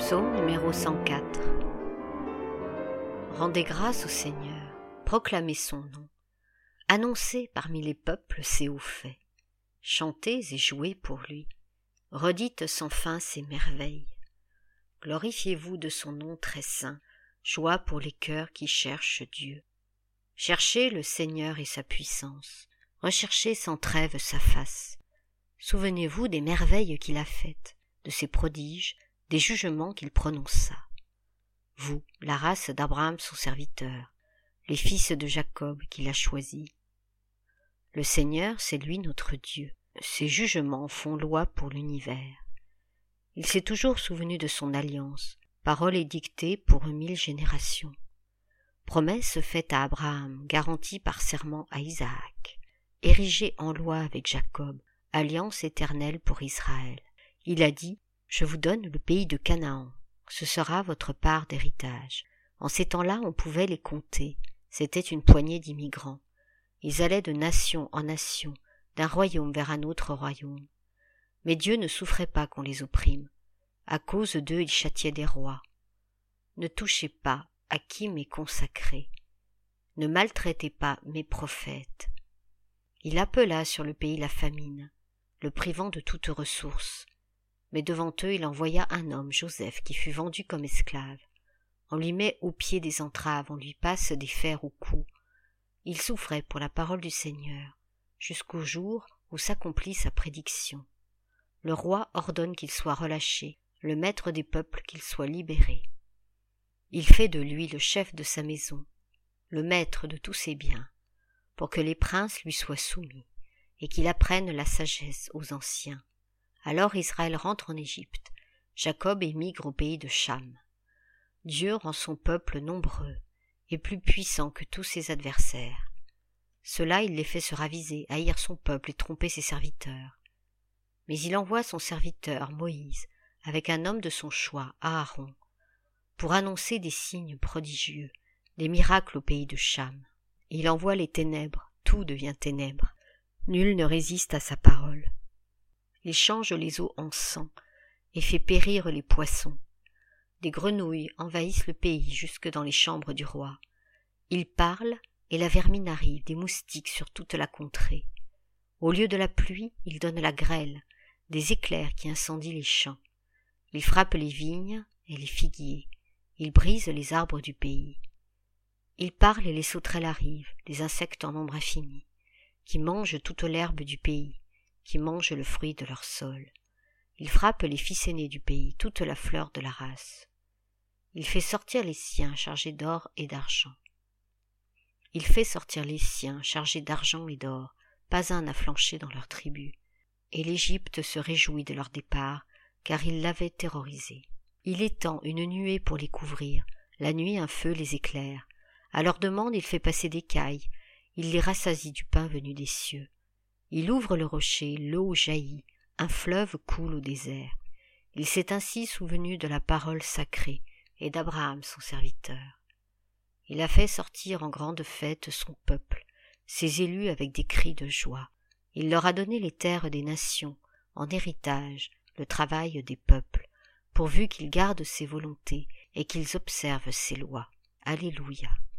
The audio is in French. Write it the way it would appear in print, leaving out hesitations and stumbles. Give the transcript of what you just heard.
Psaume numéro 104. Rendez grâce au Seigneur, proclamez son nom, annoncez parmi les peuples ses hauts faits, chantez et jouez pour lui, redites sans fin ses merveilles. Glorifiez-vous de son nom très saint, joie pour les cœurs qui cherchent Dieu. Cherchez le Seigneur et sa puissance, recherchez sans trêve sa face. Souvenez-vous des merveilles qu'il a faites, de ses prodiges, des jugements qu'il prononça. Vous, la race d'Abraham son serviteur, les fils de Jacob qu'il a choisis. Le Seigneur, c'est lui notre Dieu. Ses jugements font loi pour l'univers. Il s'est toujours souvenu de son alliance, parole édictée pour 1000 générations. Promesse faite à Abraham, garantie par serment à Isaac, érigée en loi avec Jacob, alliance éternelle pour Israël. Il a dit: je vous donne le pays de Canaan, ce sera votre part d'héritage. En ces temps-là, on pouvait les compter, c'était une poignée d'immigrants. Ils allaient de nation en nation, d'un royaume vers un autre royaume. Mais Dieu ne souffrait pas qu'on les opprime. À cause d'eux, il châtiait des rois. Ne touchez pas à qui m'est consacré. Ne maltraitez pas mes prophètes. Il appela sur le pays la famine, le privant de toute ressource. Mais devant eux, il envoya un homme, Joseph, qui fut vendu comme esclave. On lui met au pied des entraves, on lui passe des fers au cou. Il souffrait pour la parole du Seigneur, jusqu'au jour où s'accomplit sa prédiction. Le roi ordonne qu'il soit relâché, le maître des peuples qu'il soit libéré. Il fait de lui le chef de sa maison, le maître de tous ses biens, pour que les princes lui soient soumis, et qu'il apprenne la sagesse aux anciens. Alors Israël rentre en Égypte, Jacob émigre au pays de Cham. Dieu rend son peuple nombreux et plus puissant que tous ses adversaires. Cela il les fait se raviser, haïr son peuple et tromper ses serviteurs. Mais il envoie son serviteur Moïse avec un homme de son choix, Aaron, pour annoncer des signes prodigieux, des miracles au pays de Cham. Il envoie les ténèbres, tout devient ténèbres. Nul ne résiste à sa parole. Il change les eaux en sang et fait périr les poissons. Des grenouilles envahissent le pays jusque dans les chambres du roi. Il parle et la vermine arrive, des moustiques sur toute la contrée. Au lieu de la pluie, il donne la grêle, des éclairs qui incendient les champs. Il frappe les vignes et les figuiers. Il brise les arbres du pays. Il parle et les sauterelles arrivent, des insectes en nombre infini, qui mangent toute l'herbe du pays, qui mangent le fruit de leur sol. Il frappe les fils aînés du pays, toute la fleur de la race. Il fait sortir les siens chargés d'or et d'argent. Il fait sortir les siens chargés d'argent et d'or, pas un n'a flanché dans leur tribu. Et l'Égypte se réjouit de leur départ, car il l'avait terrorisé. Il étend une nuée pour les couvrir, la nuit un feu les éclaire. À leur demande il fait passer des cailles, il les rassasie du pain venu des cieux. Il ouvre le rocher, l'eau jaillit, un fleuve coule au désert. Il s'est ainsi souvenu de la parole sacrée et d'Abraham son serviteur. Il a fait sortir en grande fête son peuple, ses élus avec des cris de joie. Il leur a donné les terres des nations, en héritage, le travail des peuples, pourvu qu'ils gardent ses volontés et qu'ils observent ses lois. Alléluia.